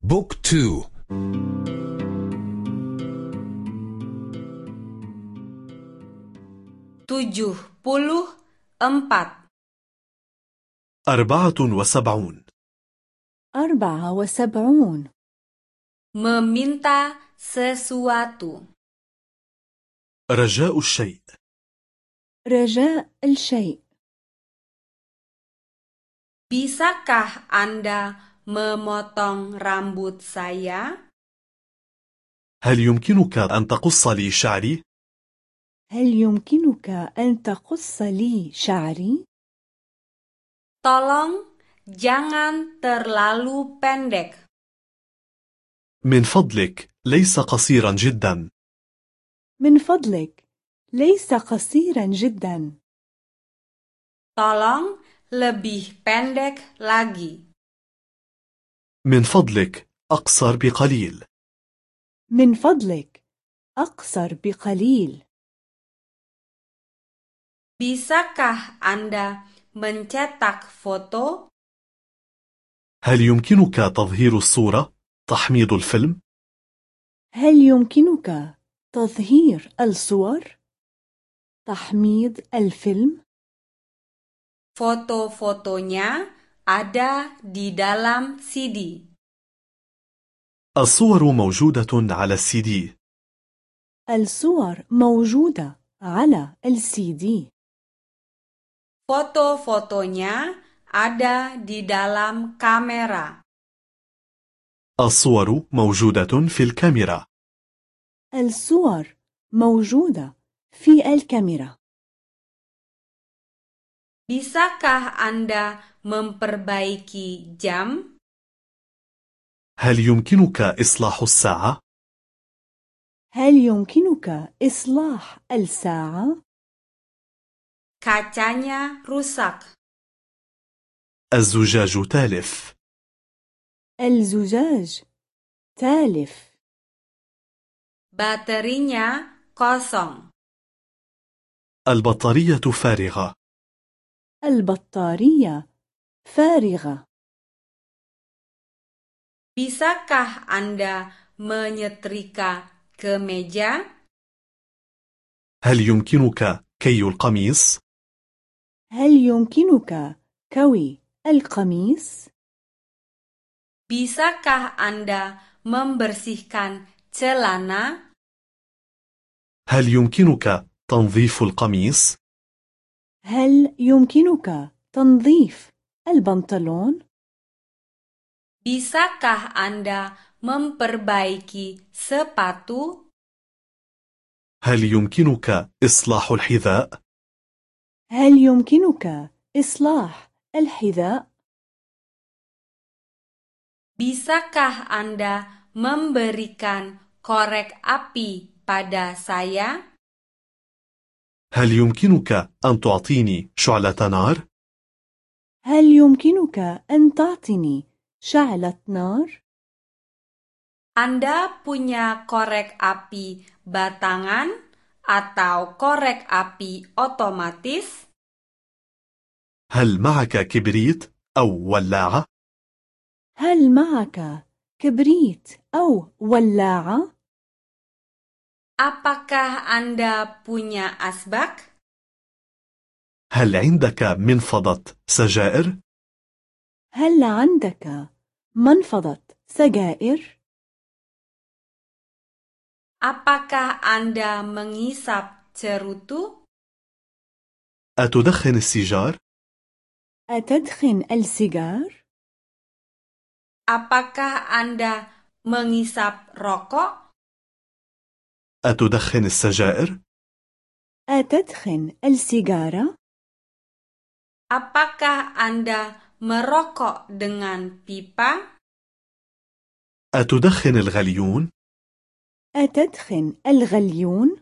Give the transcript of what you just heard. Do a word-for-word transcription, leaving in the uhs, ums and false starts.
بوك تو. tujuh puluh empat. أربعة وسبعون. أربعة وسبعون. Meminta sesuatu. رجاء الشيء. رجاء الشيء. Bisakah Anda memotong rambut saya? هل يمكنك أن تقص لي شعري؟ هل يمكنك أن تقص لي شعري؟ Tolong jangan terlalu pendek. من فضلك ليس قصيرا جدا. من فضلك ليس قصيرا جدا. Tolong lebih pendek lagi. من فضلك أقصر بقليل. من فضلك أقصر بقليل. Bisakah Anda mencetak foto? هل يمكنك تظهير الصورة؟ تحميض الفيلم؟ هل يمكنك تظهير الصور؟ تحميض الفيلم؟ Foto-fotonya ada di dalam C D. الصور موجودة على السي دي. الصور موجودة على السي دي. Foto-fotonya ada di dalam kamera. الصور موجودة في الكاميرا. الصور موجودة في الكاميرا. Bisakah Anda memperbaiki jam? هل يمكنك إصلاح الساعة؟ هل يمكنك إصلاح الساعة؟ Kacanya rusak. الزجاج تالف. الزجاج تالف. Baterinya kosong. البطارية فارغة. البطارية فارغة. Bisakah Anda menyetrika kemeja? هل يمكنك كي القميص؟ هل يمكنك كوي القميص؟ Bisakah Anda membersihkan celana? هل يمكنك تنظيف القميص؟ هل يمكنك تنظيف البنطلون؟ Bisakah Anda memperbaiki sepatu? هل يمكنك إصلاح الحذاء؟ هل يمكنك إصلاح الحذاء؟ Bisakah Anda memberikan korek api pada saya? هل يمكنك أن تعطيني شعلة نار؟ هل يمكنك أن تعطيني شعلة نار؟ Anda punya korek api batangan atau korek api otomatis? هل معك كبريت أو ولاعة؟ هل معك كبريت أو ولاعة؟ Apakah Anda punya asbak? هل عندك منفضة سجائر؟ هل عندك منفضة سجائر؟ Apakah Anda mengisap cerutu? أتدخن السيجار؟ أتدخن السيجار؟ Apakah Anda mengisap rokok? أتدخن السجائر؟ أتدخن السيجارة؟ Apakah Anda merokok dengan pipa? أتدخن الغليون؟ أتدخن الغليون؟